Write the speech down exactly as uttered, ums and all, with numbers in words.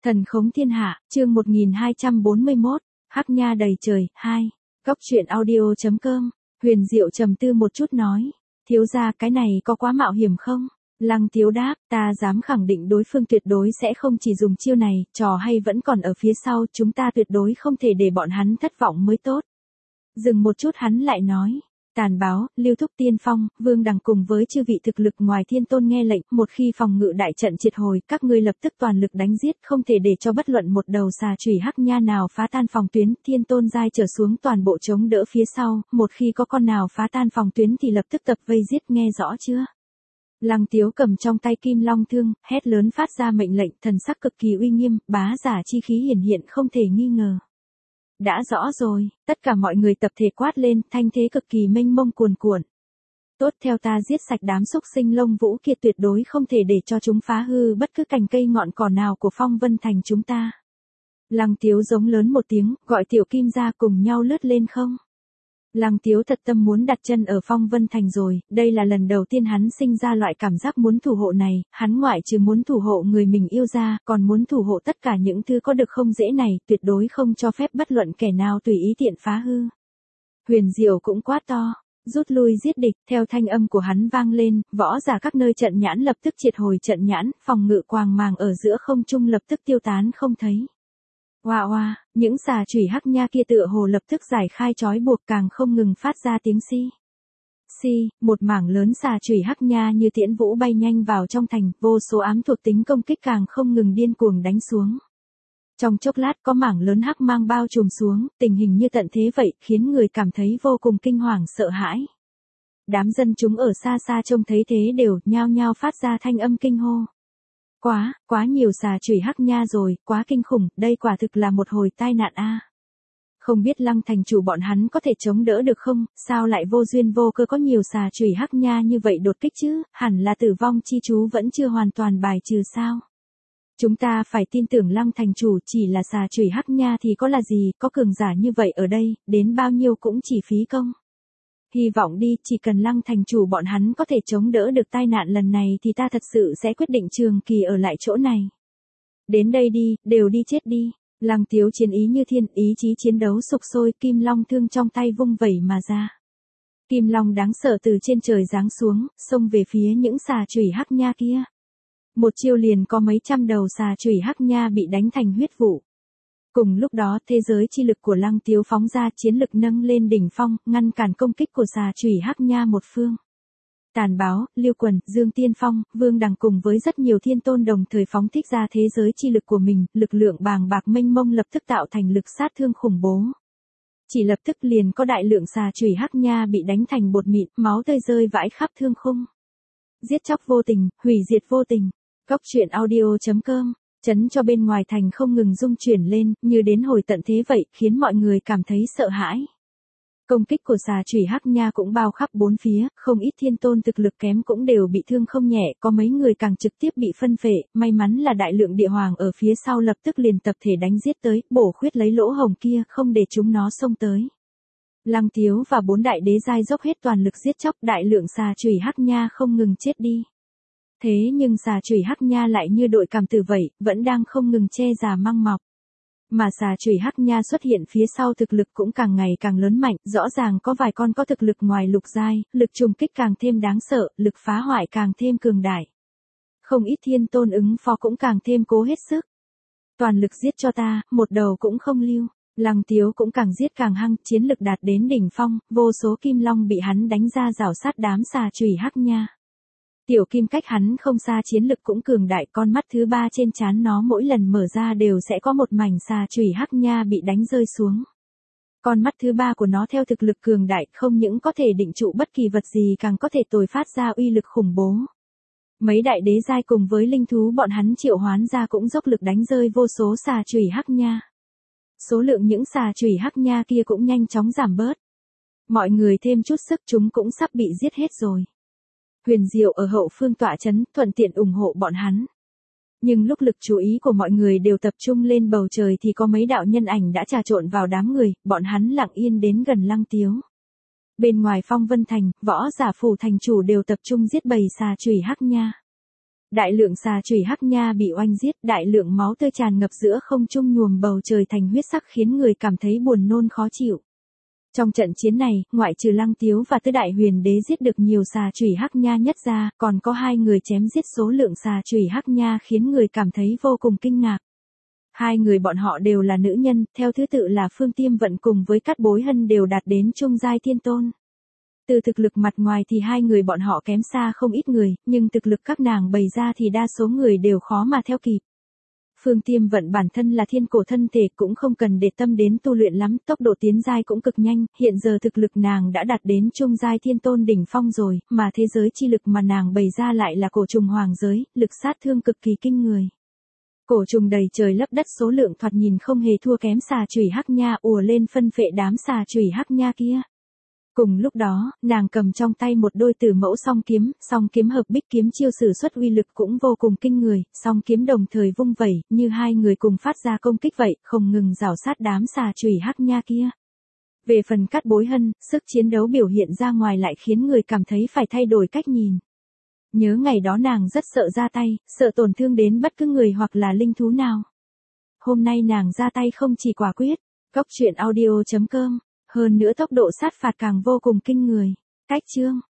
Thần khống thiên hạ, chương một nghìn hai trăm bốn mươi mốt, Hắc Nha đầy trời, hai. Góc truyện audio chấm com, Huyền Diệu trầm tư một chút nói, thiếu gia cái này có quá mạo hiểm không? Lăng Tiếu đáp, ta dám khẳng định đối phương tuyệt đối sẽ không chỉ dùng chiêu này, trò hay vẫn còn ở phía sau, chúng ta tuyệt đối không thể để bọn hắn thất vọng mới tốt. Dừng một chút hắn lại nói, tàn báo, Lưu Thúc Tiên Phong, Vương Đằng cùng với chư vị thực lực ngoài thiên tôn nghe lệnh, một khi phòng ngự đại trận triệt hồi, các ngươi lập tức toàn lực đánh giết, không thể để cho bất luận một đầu xà chủy Hắc Nha nào phá tan phòng tuyến, thiên tôn giai trở xuống toàn bộ chống đỡ phía sau, một khi có con nào phá tan phòng tuyến thì lập tức tập vây giết, nghe rõ chưa? Lăng Tiếu cầm trong tay kim long thương, hét lớn phát ra mệnh lệnh, thần sắc cực kỳ uy nghiêm, bá giả chi khí hiển hiện không thể nghi ngờ. Đã rõ rồi, tất cả mọi người tập thể quát lên, thanh thế cực kỳ mênh mông cuồn cuộn. Tốt, theo ta giết sạch đám xúc sinh lông vũ kia, tuyệt đối không thể để cho chúng phá hư bất cứ cành cây ngọn cỏ nào của Phong Vân Thành chúng ta. Lăng Tiếu giống lớn một tiếng, gọi Tiểu Kim ra cùng nhau lướt lên không. Lăng Tiếu thật tâm muốn đặt chân ở Phong Vân Thành rồi, đây là lần đầu tiên hắn sinh ra loại cảm giác muốn thủ hộ này, hắn ngoại trừ muốn thủ hộ người mình yêu ra, còn muốn thủ hộ tất cả những thứ có được không dễ này, tuyệt đối không cho phép bất luận kẻ nào tùy ý tiện phá hư. Huyền Diệu cũng quát to, rút lui giết địch, theo thanh âm của hắn vang lên, võ giả các nơi trận nhãn lập tức triệt hồi trận nhãn, phòng ngự quàng màng ở giữa không trung lập tức tiêu tán không thấy. Oa oa, những xà chủy Hắc Nha kia tựa hồ lập tức giải khai trói buộc, càng không ngừng phát ra tiếng xi. Xi, một mảng lớn xà chủy Hắc Nha như tiễn vũ bay nhanh vào trong thành, vô số ám thuộc tính công kích càng không ngừng điên cuồng đánh xuống. Trong chốc lát có mảng lớn hắc mang bao trùm xuống, tình hình như tận thế vậy, khiến người cảm thấy vô cùng kinh hoàng sợ hãi. Đám dân chúng ở xa xa trông thấy thế đều nhao nhao phát ra thanh âm kinh hô. Quá, quá nhiều xà chủy Hắc Nha rồi, quá kinh khủng, đây quả thực là một hồi tai nạn a. Không biết Lăng thành chủ bọn hắn có thể chống đỡ được không, sao lại vô duyên vô cớ có nhiều xà chủy Hắc Nha như vậy đột kích chứ, hẳn là tử vong chi chú vẫn chưa hoàn toàn bài trừ sao. Chúng ta phải tin tưởng Lăng thành chủ, chỉ là xà chủy Hắc Nha thì có là gì, có cường giả như vậy ở đây, đến bao nhiêu cũng chỉ phí công. Hy vọng đi, chỉ cần Lăng thành chủ bọn hắn có thể chống đỡ được tai nạn lần này thì ta thật sự sẽ quyết định trường kỳ ở lại chỗ này. Đến đây đi, đều đi chết đi. Lăng Tiếu chiến ý như thiên, ý chí chiến đấu sục sôi, kim long thương trong tay vung vẩy mà ra. Kim long đáng sợ từ trên trời giáng xuống, xông về phía những xà chủy Hắc Nha kia. Một chiêu liền có mấy trăm đầu xà chủy Hắc Nha bị đánh thành huyết vụ. Cùng lúc đó, thế giới chi lực của Lăng Tiếu phóng ra, chiến lực nâng lên đỉnh phong, ngăn cản công kích của xà chủy Hắc Nha một phương. Tàn báo, Liêu Quần, Dương Tiên Phong, Vương Đằng cùng với rất nhiều thiên tôn đồng thời phóng thích ra thế giới chi lực của mình, lực lượng bàng bạc mênh mông lập tức tạo thành lực sát thương khủng bố. Chỉ lập tức liền có đại lượng xà chủy Hắc Nha bị đánh thành bột mịn, máu tươi rơi vãi khắp thương khung. Giết chóc vô tình, hủy diệt vô tình. Góc truyện audio chấm com, chấn cho bên ngoài thành không ngừng rung chuyển lên, như đến hồi tận thế vậy, khiến mọi người cảm thấy sợ hãi. Công kích của xà chủy Hắc Nha cũng bao khắp bốn phía, không ít thiên tôn thực lực kém cũng đều bị thương không nhẹ, có mấy người càng trực tiếp bị phân phệ, may mắn là đại lượng địa hoàng ở phía sau lập tức liền tập thể đánh giết tới, bổ khuyết lấy lỗ hổng kia, không để chúng nó xông tới. Lăng Tiếu và bốn đại đế giai dốc hết toàn lực giết chóc, đại lượng xà chủy Hắc Nha không ngừng chết đi. Thế nhưng xà chủy Hắc Nha lại như đội cảm tử vậy, vẫn đang không ngừng che già măng mọc. Mà xà chủy Hắc Nha xuất hiện phía sau thực lực cũng càng ngày càng lớn mạnh, rõ ràng có vài con có thực lực ngoài lục giai, lực trùng kích càng thêm đáng sợ, lực phá hoại càng thêm cường đại. Không ít thiên tôn ứng phó cũng càng thêm cố hết sức. Toàn lực giết cho ta, một đầu cũng không lưu. Lăng Tiếu cũng càng giết càng hăng, chiến lực đạt đến đỉnh phong, vô số kim long bị hắn đánh ra rào sát đám xà chủy Hắc Nha. Tiểu Kim cách hắn không xa chiến lực cũng cường đại, con mắt thứ ba trên trán nó mỗi lần mở ra đều sẽ có một mảnh xà chủy Hắc Nha bị đánh rơi xuống. Con mắt thứ ba của nó theo thực lực cường đại không những có thể định trụ bất kỳ vật gì, càng có thể tồi phát ra uy lực khủng bố. Mấy đại đế giai cùng với linh thú bọn hắn triệu hoán ra cũng dốc lực đánh rơi vô số xà chủy Hắc Nha. Số lượng những xà chủy Hắc Nha kia cũng nhanh chóng giảm bớt. Mọi người thêm chút sức, chúng cũng sắp bị giết hết rồi. Huyền Diệu ở hậu phương tọa chấn, thuận tiện ủng hộ bọn hắn. Nhưng lúc lực chú ý của mọi người đều tập trung lên bầu trời thì có mấy đạo nhân ảnh đã trà trộn vào đám người, bọn hắn lặng yên đến gần Lăng Tiếu. Bên ngoài Phong Vân Thành, võ giả phủ thành chủ đều tập trung giết bầy xà chủy Hắc Nha. Đại lượng xà chủy hắc nha bị oanh giết, đại lượng máu tươi tràn ngập giữa không trung nhuộm bầu trời thành huyết sắc khiến người cảm thấy buồn nôn khó chịu. Trong trận chiến này, ngoại trừ Lăng Tiếu và Tứ Đại Huyền Đế giết được nhiều xà chủy hắc nha nhất ra, còn có hai người chém giết số lượng xà chủy hắc nha khiến người cảm thấy vô cùng kinh ngạc. Hai người bọn họ đều là nữ nhân, theo thứ tự là Phương Tiêm Vận cùng với Cát Bối Hân đều đạt đến trung giai thiên tôn. Từ thực lực mặt ngoài thì hai người bọn họ kém xa không ít người, nhưng thực lực các nàng bày ra thì đa số người đều khó mà theo kịp. Phương Tiêm Vận bản thân là thiên cổ thân thể cũng không cần để tâm đến tu luyện lắm, tốc độ tiến giai cũng cực nhanh, hiện giờ thực lực nàng đã đạt đến trung giai thiên tôn đỉnh phong rồi, mà thế giới chi lực mà nàng bày ra lại là cổ trùng hoàng giới, lực sát thương cực kỳ kinh người. Cổ trùng đầy trời lấp đất số lượng thoạt nhìn không hề thua kém xà chủy hắc nha ùa lên phân phệ đám xà chủy hắc nha kia. Cùng lúc đó, nàng cầm trong tay một đôi tử mẫu song kiếm, song kiếm hợp bích kiếm chiêu sử xuất uy lực cũng vô cùng kinh người, song kiếm đồng thời vung vẩy, như hai người cùng phát ra công kích vậy, không ngừng rảo sát đám xà chủy hắc nha kia. Về phần Cát Bối Hân, sức chiến đấu biểu hiện ra ngoài lại khiến người cảm thấy phải thay đổi cách nhìn. Nhớ ngày đó nàng rất sợ ra tay, sợ tổn thương đến bất cứ người hoặc là linh thú nào. Hôm nay nàng ra tay không chỉ quả quyết, góc truyện audio chấm com. Hơn nữa tốc độ sát phạt càng vô cùng kinh người. Cách chương